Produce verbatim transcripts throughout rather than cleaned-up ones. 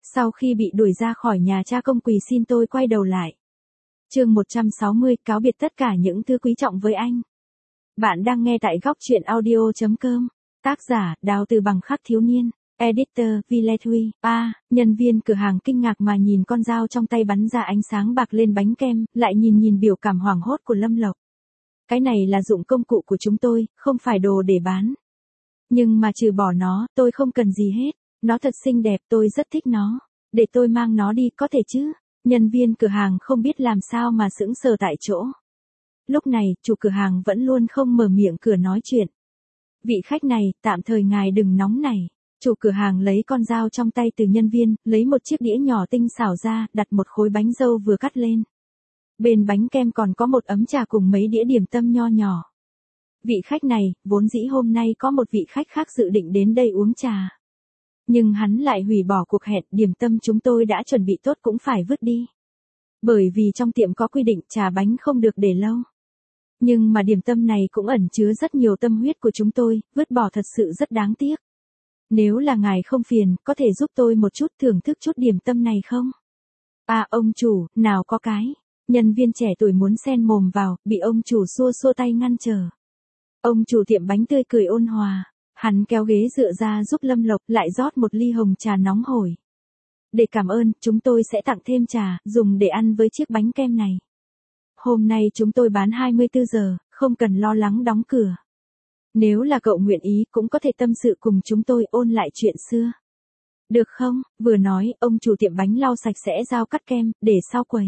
Sau khi bị đuổi ra khỏi nhà cha công quỳ xin tôi quay đầu lại. Chương một trăm sáu mươi, cáo biệt tất cả những thứ quý trọng với anh. Bạn đang nghe tại góc truyện audio chấm com. Tác giả, Đào Từ Bằng Khắc Thiếu Niên. Editor, Vilethui. A, nhân viên cửa hàng kinh ngạc mà nhìn con dao trong tay bắn ra ánh sáng bạc lên bánh kem, lại nhìn nhìn biểu cảm hoảng hốt của Lâm Lộc. Cái này là dụng công cụ của chúng tôi, không phải đồ để bán. Nhưng mà trừ bỏ nó, tôi không cần gì hết. Nó thật xinh đẹp, tôi rất thích nó. Để tôi mang nó đi, có thể chứ? Nhân viên cửa hàng không biết làm sao mà sững sờ tại chỗ. Lúc này, chủ cửa hàng vẫn luôn không mở miệng cửa nói chuyện. Vị khách này, tạm thời ngài đừng nóng nảy. Chủ cửa hàng lấy con dao trong tay từ nhân viên, lấy một chiếc đĩa nhỏ tinh xảo ra, đặt một khối bánh dâu vừa cắt lên. Bên bánh kem còn có một ấm trà cùng mấy đĩa điểm tâm nho nhỏ. Vị khách này, vốn dĩ hôm nay có một vị khách khác dự định đến đây uống trà. Nhưng hắn lại hủy bỏ cuộc hẹn, điểm tâm chúng tôi đã chuẩn bị tốt cũng phải vứt đi. Bởi vì trong tiệm có quy định trà bánh không được để lâu. Nhưng mà điểm tâm này cũng ẩn chứa rất nhiều tâm huyết của chúng tôi, vứt bỏ thật sự rất đáng tiếc. Nếu là ngài không phiền, có thể giúp tôi một chút thưởng thức chút điểm tâm này không? À ông chủ, nào có cái. Nhân viên trẻ tuổi muốn xen mồm vào, bị ông chủ xua xua tay ngăn trở. Ông chủ tiệm bánh tươi cười ôn hòa. Hắn kéo ghế dựa ra giúp Lâm Lộc lại rót một ly hồng trà nóng hổi. Để cảm ơn, chúng tôi sẽ tặng thêm trà, dùng để ăn với chiếc bánh kem này. Hôm nay chúng tôi bán hai mươi tư giờ, không cần lo lắng đóng cửa. Nếu là cậu nguyện ý cũng có thể tâm sự cùng chúng tôi ôn lại chuyện xưa. Được không? Vừa nói, ông chủ tiệm bánh lau sạch sẽ dao cắt kem, để sau quầy.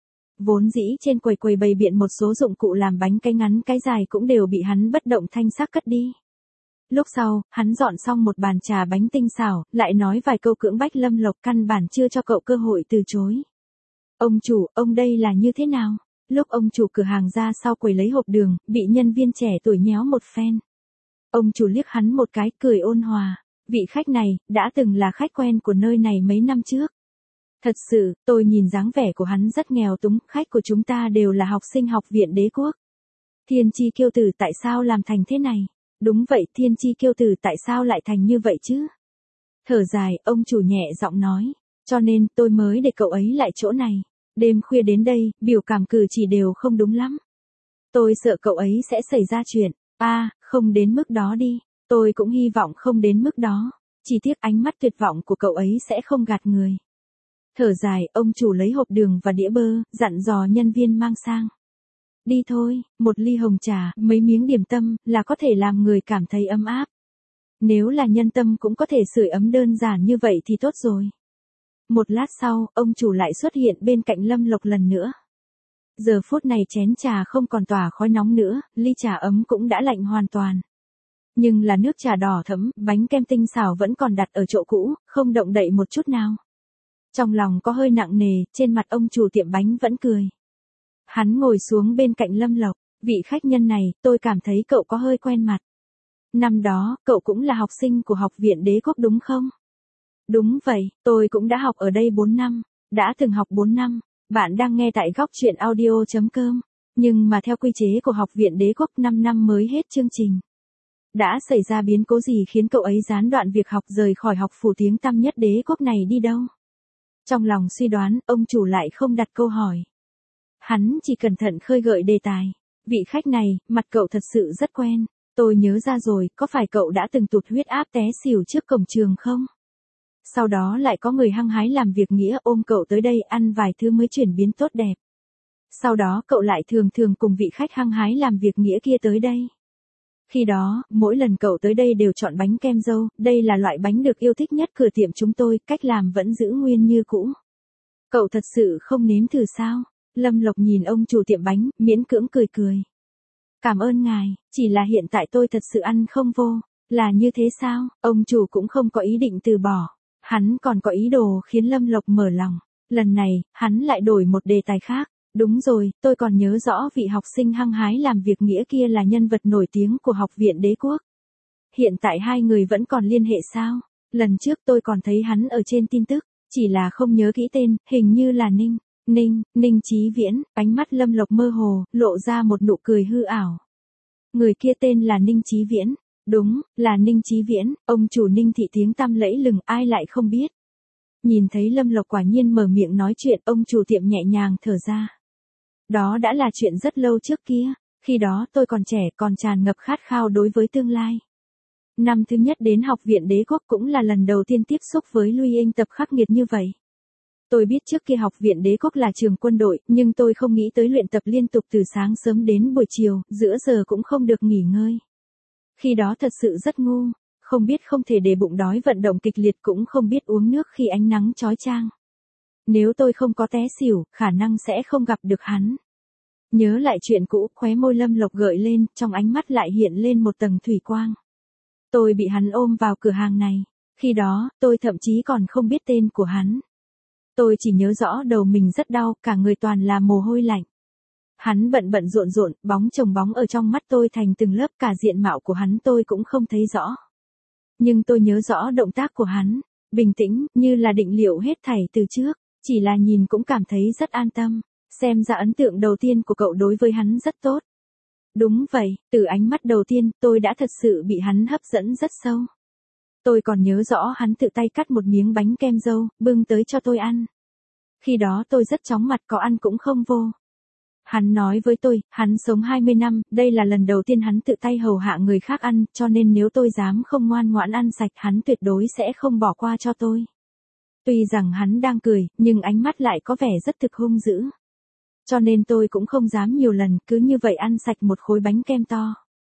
Vốn dĩ trên quầy quầy bày biện một số dụng cụ làm bánh cái ngắn cái dài cũng đều bị hắn bất động thanh sắc cất đi. Lúc sau, hắn dọn xong một bàn trà bánh tinh xảo, lại nói vài câu cưỡng bách Lâm Lộc căn bản chưa cho cậu cơ hội từ chối. Ông chủ, ông đây là như thế nào? Lúc ông chủ cửa hàng ra sau quầy lấy hộp đường, bị nhân viên trẻ tuổi nhéo một phen. Ông chủ liếc hắn một cái, cười ôn hòa. Vị khách này, đã từng là khách quen của nơi này mấy năm trước. Thật sự, tôi nhìn dáng vẻ của hắn rất nghèo túng, khách của chúng ta đều là học sinh học viện Đế Quốc. Thiên chi kiêu tử tại sao làm thành thế này? Đúng vậy, thiên chi kiêu tử tại sao lại thành như vậy chứ? Thở dài, ông chủ nhẹ giọng nói. Cho nên, tôi mới để cậu ấy lại chỗ này. Đêm khuya đến đây, biểu cảm cử chỉ đều không đúng lắm. Tôi sợ cậu ấy sẽ xảy ra chuyện. À, không đến mức đó đi. Tôi cũng hy vọng không đến mức đó. Chỉ tiếc ánh mắt tuyệt vọng của cậu ấy sẽ không gạt người. Thở dài, ông chủ lấy hộp đường và đĩa bơ, dặn dò nhân viên mang sang. Đi thôi, một ly hồng trà, mấy miếng điểm tâm, là có thể làm người cảm thấy ấm áp. Nếu là nhân tâm cũng có thể sưởi ấm đơn giản như vậy thì tốt rồi. Một lát sau, ông chủ lại xuất hiện bên cạnh Lâm Lộc lần nữa. Giờ phút này chén trà không còn tỏa khói nóng nữa, ly trà ấm cũng đã lạnh hoàn toàn. Nhưng là nước trà đỏ thẫm, bánh kem tinh xảo vẫn còn đặt ở chỗ cũ, không động đậy một chút nào. Trong lòng có hơi nặng nề, trên mặt ông chủ tiệm bánh vẫn cười. Hắn ngồi xuống bên cạnh Lâm Lộc, vị khách nhân này, tôi cảm thấy cậu có hơi quen mặt. Năm đó, cậu cũng là học sinh của học viện Đế Quốc đúng không? Đúng vậy, tôi cũng đã học ở đây bốn năm, đã từng học bốn năm, bạn đang nghe tại góc truyện audio chấm com, nhưng mà theo quy chế của học viện Đế Quốc năm năm mới hết chương trình. Đã xảy ra biến cố gì khiến cậu ấy gián đoạn việc học rời khỏi học phủ tiếng tăm nhất Đế Quốc này đi đâu? Trong lòng suy đoán, ông chủ lại không đặt câu hỏi. Hắn chỉ cẩn thận khơi gợi đề tài. Vị khách này, mặt cậu thật sự rất quen. Tôi nhớ ra rồi, có phải cậu đã từng tụt huyết áp té xỉu trước cổng trường không? Sau đó lại có người hăng hái làm việc nghĩa ôm cậu tới đây ăn vài thứ mới chuyển biến tốt đẹp. Sau đó cậu lại thường thường cùng vị khách hăng hái làm việc nghĩa kia tới đây. Khi đó, mỗi lần cậu tới đây đều chọn bánh kem dâu, đây là loại bánh được yêu thích nhất cửa tiệm chúng tôi, cách làm vẫn giữ nguyên như cũ. Cậu thật sự không nếm thử sao? Lâm Lộc nhìn ông chủ tiệm bánh, miễn cưỡng cười cười. Cảm ơn ngài, chỉ là hiện tại tôi thật sự ăn không vô. Là như thế sao? Ông chủ cũng không có ý định từ bỏ. Hắn còn có ý đồ khiến Lâm Lộc mở lòng. Lần này, hắn lại đổi một đề tài khác. Đúng rồi, tôi còn nhớ rõ vị học sinh hăng hái làm việc nghĩa kia là nhân vật nổi tiếng của học viện Đế Quốc. Hiện tại hai người vẫn còn liên hệ sao? Lần trước tôi còn thấy hắn ở trên tin tức, chỉ là không nhớ kỹ tên, hình như là Ninh. Ninh, Ninh Chí Viễn, ánh mắt Lâm Lộc mơ hồ, lộ ra một nụ cười hư ảo. Người kia tên là Ninh Chí Viễn. Đúng, là Ninh Chí Viễn, ông chủ Ninh thị tiếng tăm lẫy lừng ai lại không biết. Nhìn thấy Lâm Lộc quả nhiên mở miệng nói chuyện, ông chủ tiệm nhẹ nhàng thở ra. Đó đã là chuyện rất lâu trước kia, khi đó tôi còn trẻ, còn tràn ngập khát khao đối với tương lai. Năm thứ nhất đến học viện đế quốc cũng là lần đầu tiên tiếp xúc với Lui Inh tập khắc nghiệt như vậy. Tôi biết trước kia học viện đế quốc là trường quân đội, nhưng tôi không nghĩ tới luyện tập liên tục từ sáng sớm đến buổi chiều, giữa giờ cũng không được nghỉ ngơi. Khi đó thật sự rất ngu, không biết không thể để bụng đói vận động kịch liệt, cũng không biết uống nước khi ánh nắng chói chang. Nếu tôi không có té xỉu, khả năng sẽ không gặp được hắn. Nhớ lại chuyện cũ, khóe môi Lâm Lộc gợi lên, trong ánh mắt lại hiện lên một tầng thủy quang. Tôi bị hắn ôm vào cửa hàng này. Khi đó, tôi thậm chí còn không biết tên của hắn. Tôi chỉ nhớ rõ đầu mình rất đau, cả người toàn là mồ hôi lạnh. Hắn bận bận rộn rộn, bóng chồng bóng ở trong mắt tôi thành từng lớp, cả diện mạo của hắn tôi cũng không thấy rõ. Nhưng tôi nhớ rõ động tác của hắn, bình tĩnh, như là định liệu hết thảy từ trước, chỉ là nhìn cũng cảm thấy rất an tâm. Xem ra ấn tượng đầu tiên của cậu đối với hắn rất tốt. Đúng vậy, từ ánh mắt đầu tiên, tôi đã thật sự bị hắn hấp dẫn rất sâu. Tôi còn nhớ rõ hắn tự tay cắt một miếng bánh kem dâu, bưng tới cho tôi ăn. Khi đó tôi rất chóng mặt, có ăn cũng không vô. Hắn nói với tôi, hắn sống hai mươi năm, đây là lần đầu tiên hắn tự tay hầu hạ người khác ăn, cho nên nếu tôi dám không ngoan ngoãn ăn sạch, hắn tuyệt đối sẽ không bỏ qua cho tôi. Tuy rằng hắn đang cười, nhưng ánh mắt lại có vẻ rất thực hung dữ. Cho nên tôi cũng không dám nhiều lần, cứ như vậy ăn sạch một khối bánh kem to.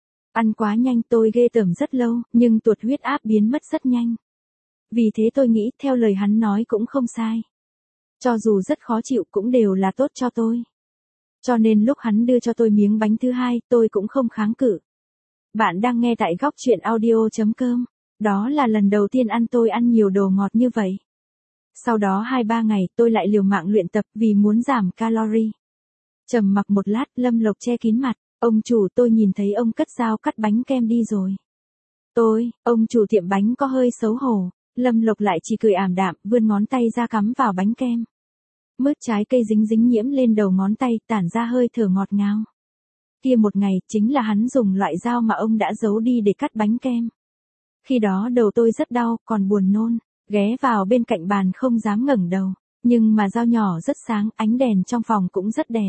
Ăn quá nhanh, tôi ghê tởm rất lâu, nhưng tuột huyết áp biến mất rất nhanh. Vì thế tôi nghĩ, theo lời hắn nói cũng không sai. Cho dù rất khó chịu cũng đều là tốt cho tôi. Cho nên lúc hắn đưa cho tôi miếng bánh thứ hai, tôi cũng không kháng cự. Bạn đang nghe tại góc truyện audio chấm com. Đó là lần đầu tiên ăn tôi ăn nhiều đồ ngọt như vậy. Sau đó hai ba ngày, tôi lại liều mạng luyện tập vì muốn giảm calorie. Trầm mặc một lát, Lâm Lộc che kín mặt. Ông chủ, tôi nhìn thấy ông cất dao cắt bánh kem đi rồi. Tôi, ông chủ tiệm bánh có hơi xấu hổ. Lâm Lộc lại chỉ cười ảm đạm, vươn ngón tay ra cắm vào bánh kem. Mứt trái cây dính dính nhiễm lên đầu ngón tay, tản ra hơi thở ngọt ngào. Kia một ngày, chính là hắn dùng loại dao mà ông đã giấu đi để cắt bánh kem. Khi đó đầu tôi rất đau, còn buồn nôn, ghé vào bên cạnh bàn không dám ngẩng đầu. Nhưng mà dao nhỏ rất sáng, ánh đèn trong phòng cũng rất đẹp.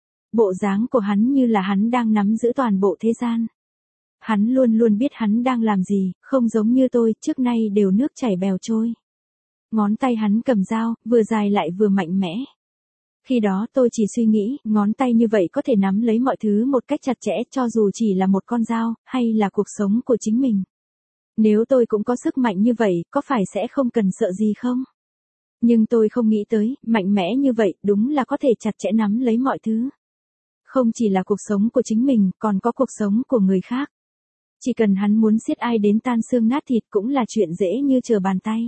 Bộ dáng của hắn như là hắn đang nắm giữ toàn bộ thế gian. Hắn luôn luôn biết hắn đang làm gì, không giống như tôi, trước nay đều nước chảy bèo trôi. Ngón tay hắn cầm dao, vừa dài lại vừa mạnh mẽ. Khi đó tôi chỉ suy nghĩ, ngón tay như vậy có thể nắm lấy mọi thứ một cách chặt chẽ, cho dù chỉ là một con dao, hay là cuộc sống của chính mình. Nếu tôi cũng có sức mạnh như vậy, có phải sẽ không cần sợ gì không? Nhưng tôi không nghĩ tới, mạnh mẽ như vậy, đúng là có thể chặt chẽ nắm lấy mọi thứ. Không chỉ là cuộc sống của chính mình, còn có cuộc sống của người khác. Chỉ cần hắn muốn siết ai đến tan xương nát thịt cũng là chuyện dễ như trở bàn tay.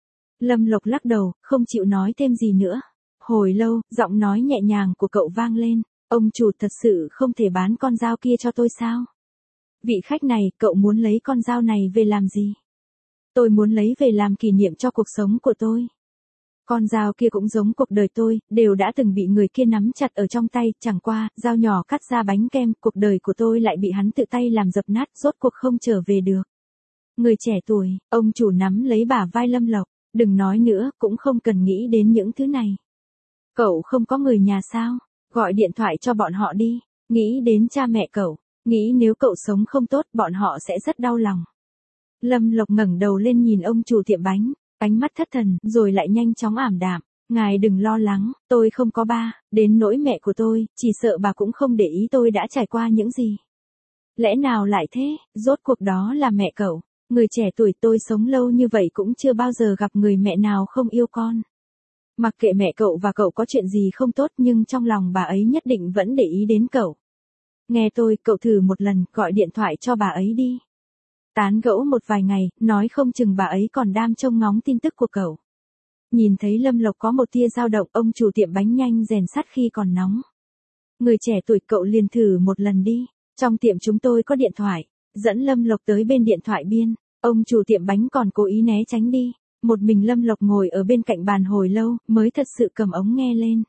Lâm Lộc lắc đầu, không chịu nói thêm gì nữa. Hồi lâu, giọng nói nhẹ nhàng của cậu vang lên. Ông chủ thật sự không thể bán con dao kia cho tôi sao? Vị khách này, cậu muốn lấy con dao này về làm gì? Tôi muốn lấy về làm kỷ niệm cho cuộc sống của tôi. Con dao kia cũng giống cuộc đời tôi, đều đã từng bị người kia nắm chặt ở trong tay, chẳng qua, dao nhỏ cắt ra bánh kem, cuộc đời của tôi lại bị hắn tự tay làm dập nát, rốt cuộc không trở về được. Người trẻ tuổi, ông chủ nắm lấy bả vai Lâm Lộc, đừng nói nữa, cũng không cần nghĩ đến những thứ này. Cậu không có người nhà sao? Gọi điện thoại cho bọn họ đi, nghĩ đến cha mẹ cậu, nghĩ nếu cậu sống không tốt, bọn họ sẽ rất đau lòng. Lâm Lộc ngẩng đầu lên nhìn ông chủ tiệm bánh. Ánh mắt thất thần, rồi lại nhanh chóng ảm đạm. Ngài đừng lo lắng, tôi không có ba, đến nỗi mẹ của tôi, chỉ sợ bà cũng không để ý tôi đã trải qua những gì. Lẽ nào lại thế, rốt cuộc đó là mẹ cậu. Người trẻ tuổi tôi sống lâu như vậy cũng chưa bao giờ gặp người mẹ nào không yêu con. Mặc kệ mẹ cậu và cậu có chuyện gì không tốt, nhưng trong lòng bà ấy nhất định vẫn để ý đến cậu. Nghe tôi, cậu thử một lần, gọi điện thoại cho bà ấy đi. Tán gẫu một vài ngày, nói không chừng bà ấy còn đang trông ngóng tin tức của cậu. Nhìn thấy Lâm Lộc có một tia dao động, ông chủ tiệm bánh nhanh rèn sắt khi còn nóng. Người trẻ tuổi, cậu liền thử một lần đi. Trong tiệm chúng tôi có điện thoại. Dẫn Lâm Lộc tới bên điện thoại biên. Ông chủ tiệm bánh còn cố ý né tránh đi. Một mình Lâm Lộc ngồi ở bên cạnh bàn hồi lâu, mới thật sự cầm ống nghe lên.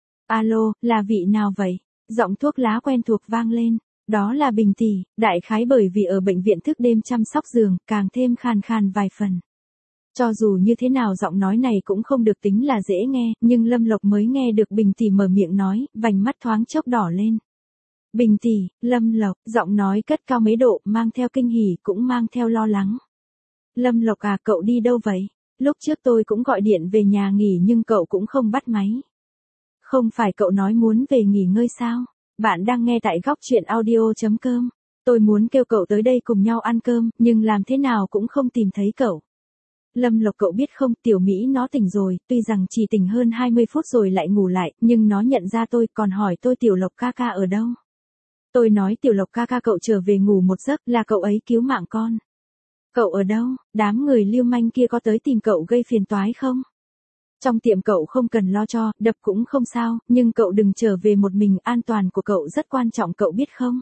Alo, là vị nào vậy? Giọng thuốc lá quen thuộc vang lên. Đó là Bình tỷ, đại khái bởi vì ở bệnh viện thức đêm chăm sóc giường, càng thêm khàn khàn vài phần. Cho dù như thế nào giọng nói này cũng không được tính là dễ nghe, nhưng Lâm Lộc mới nghe được Bình tỷ mở miệng nói, vành mắt thoáng chốc đỏ lên. Bình tỷ, Lâm Lộc, giọng nói cất cao mấy độ, mang theo kinh hỉ cũng mang theo lo lắng. Lâm Lộc à, cậu đi đâu vậy? Lúc trước tôi cũng gọi điện về nhà nghỉ nhưng cậu cũng không bắt máy. Không phải cậu nói muốn về nghỉ ngơi sao? Bạn đang nghe tại góc truyện audio chấm com. Tôi muốn kêu cậu tới đây cùng nhau ăn cơm, nhưng làm thế nào cũng không tìm thấy cậu. Lâm Lộc cậu biết không, Tiểu Mỹ nó tỉnh rồi, tuy rằng chỉ tỉnh hơn hai mươi phút rồi lại ngủ lại, nhưng nó nhận ra tôi, còn hỏi tôi Tiểu Lộc ca ca ở đâu. Tôi nói Tiểu Lộc ca ca cậu trở về ngủ một giấc, là cậu ấy cứu mạng con. Cậu ở đâu, đám người lưu manh kia có tới tìm cậu gây phiền toái không? Trong tiệm cậu không cần lo cho, đập cũng không sao, nhưng cậu đừng trở về một mình, an toàn của cậu rất quan trọng cậu biết không?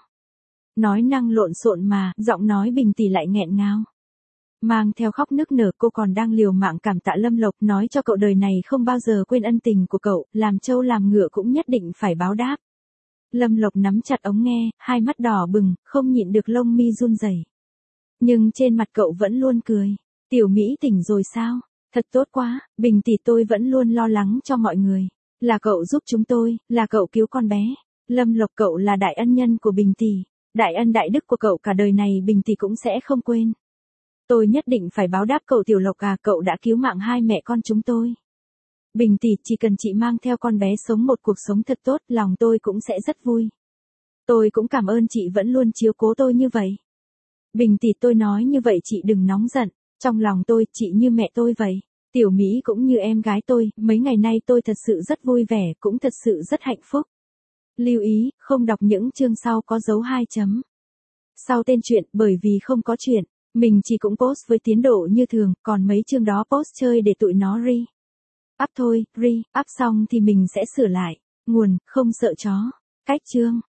Nói năng lộn xộn mà, giọng nói Bình tỷ lại nghẹn ngào. Mang theo khóc nức nở, cô còn đang liều mạng cảm tạ Lâm Lộc, nói cho cậu đời này không bao giờ quên ân tình của cậu, làm trâu làm ngựa cũng nhất định phải báo đáp. Lâm Lộc nắm chặt ống nghe, hai mắt đỏ bừng, không nhịn được lông mi run rẩy. Nhưng trên mặt cậu vẫn luôn cười. Tiểu Mỹ tỉnh rồi sao? Thật tốt quá, Bình tỷ tôi vẫn luôn lo lắng cho mọi người. Là cậu giúp chúng tôi, là cậu cứu con bé. Lâm Lộc cậu là đại ân nhân của Bình tỷ. Đại ân đại đức của cậu cả đời này Bình tỷ cũng sẽ không quên. Tôi nhất định phải báo đáp cậu Tiểu Lộc à, cậu đã cứu mạng hai mẹ con chúng tôi. Bình tỷ, chỉ cần chị mang theo con bé sống một cuộc sống thật tốt, lòng tôi cũng sẽ rất vui. Tôi cũng cảm ơn chị vẫn luôn chiếu cố tôi như vậy. Bình tỷ, tôi nói như vậy chị đừng nóng giận, trong lòng tôi, chị như mẹ tôi vậy. Tiểu Mỹ cũng như em gái tôi, mấy ngày nay tôi thật sự rất vui vẻ, cũng thật sự rất hạnh phúc. Lưu ý, không đọc những chương sau có dấu hai chấm. Sau tên truyện, bởi vì không có chuyện, mình chỉ cũng post với tiến độ như thường, còn mấy chương đó post chơi để tụi nó re. Up thôi, re, up xong thì mình sẽ sửa lại. Nguồn, không sợ chó. Cách chương.